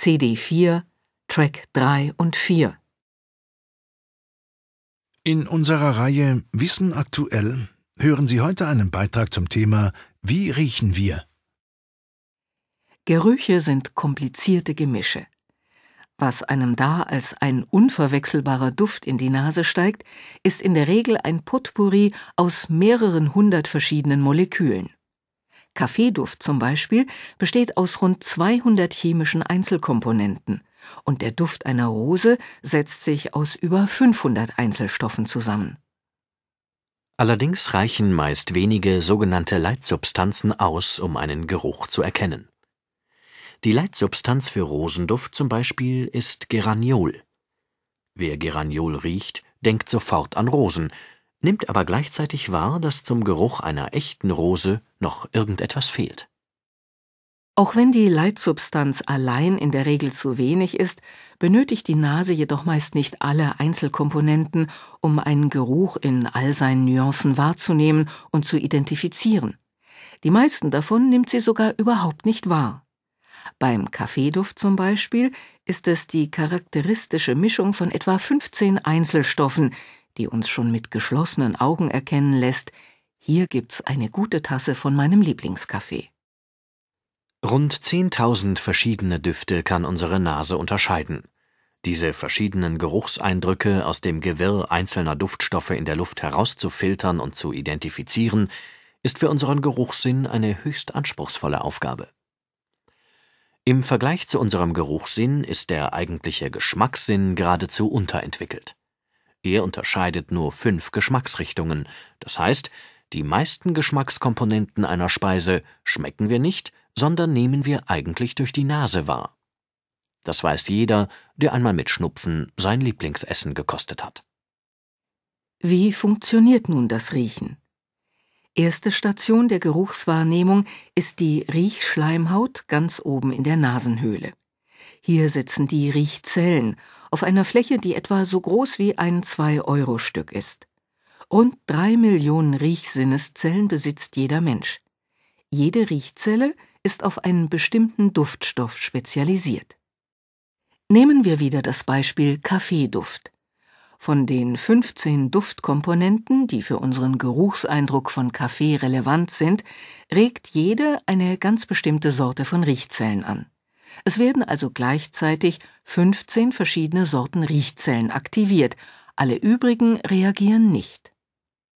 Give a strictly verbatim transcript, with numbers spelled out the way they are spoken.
C D vier, Track drei und vier. In unserer Reihe Wissen aktuell hören Sie heute einen Beitrag zum Thema Wie riechen wir? Gerüche sind komplizierte Gemische. Was einem da als ein unverwechselbarer Duft in die Nase steigt, ist in der Regel ein Potpourri aus mehreren hundert verschiedenen Molekülen. Kaffeeduft zum Beispiel besteht aus rund zweihundert chemischen Einzelkomponenten und der Duft einer Rose setzt sich aus über fünfhundert Einzelstoffen zusammen. Allerdings reichen meist wenige sogenannte Leitsubstanzen aus, um einen Geruch zu erkennen. Die Leitsubstanz für Rosenduft zum Beispiel ist Geraniol. Wer Geraniol riecht, denkt sofort an Rosen, nimmt aber gleichzeitig wahr, dass zum Geruch einer echten Rose noch irgendetwas fehlt. Auch wenn die Leitsubstanz allein in der Regel zu wenig ist, benötigt die Nase jedoch meist nicht alle Einzelkomponenten, um einen Geruch in all seinen Nuancen wahrzunehmen und zu identifizieren. Die meisten davon nimmt sie sogar überhaupt nicht wahr. Beim Kaffeeduft zum Beispiel ist es die charakteristische Mischung von etwa fünfzehn Einzelstoffen, die uns schon mit geschlossenen Augen erkennen lässt, hier gibt's eine gute Tasse von meinem Lieblingskaffee. Rund zehntausend verschiedene Düfte kann unsere Nase unterscheiden. Diese verschiedenen Geruchseindrücke aus dem Gewirr einzelner Duftstoffe in der Luft herauszufiltern und zu identifizieren, ist für unseren Geruchssinn eine höchst anspruchsvolle Aufgabe. Im Vergleich zu unserem Geruchssinn ist der eigentliche Geschmackssinn geradezu unterentwickelt. Er unterscheidet nur fünf Geschmacksrichtungen, das heißt, die meisten Geschmackskomponenten einer Speise schmecken wir nicht, sondern nehmen wir eigentlich durch die Nase wahr. Das weiß jeder, der einmal mit Schnupfen sein Lieblingsessen gekostet hat. Wie funktioniert nun das Riechen? Erste Station der Geruchswahrnehmung ist die Riechschleimhaut ganz oben in der Nasenhöhle. Hier sitzen die Riechzellen auf einer Fläche, die etwa so groß wie ein zwei-Euro-Stück ist. Rund drei Millionen Riechsinneszellen besitzt jeder Mensch. Jede Riechzelle ist auf einen bestimmten Duftstoff spezialisiert. Nehmen wir wieder das Beispiel Kaffeeduft. Von den fünfzehn Duftkomponenten, die für unseren Geruchseindruck von Kaffee relevant sind, regt jede eine ganz bestimmte Sorte von Riechzellen an. Es werden also gleichzeitig fünfzehn verschiedene Sorten Riechzellen aktiviert, alle übrigen reagieren nicht.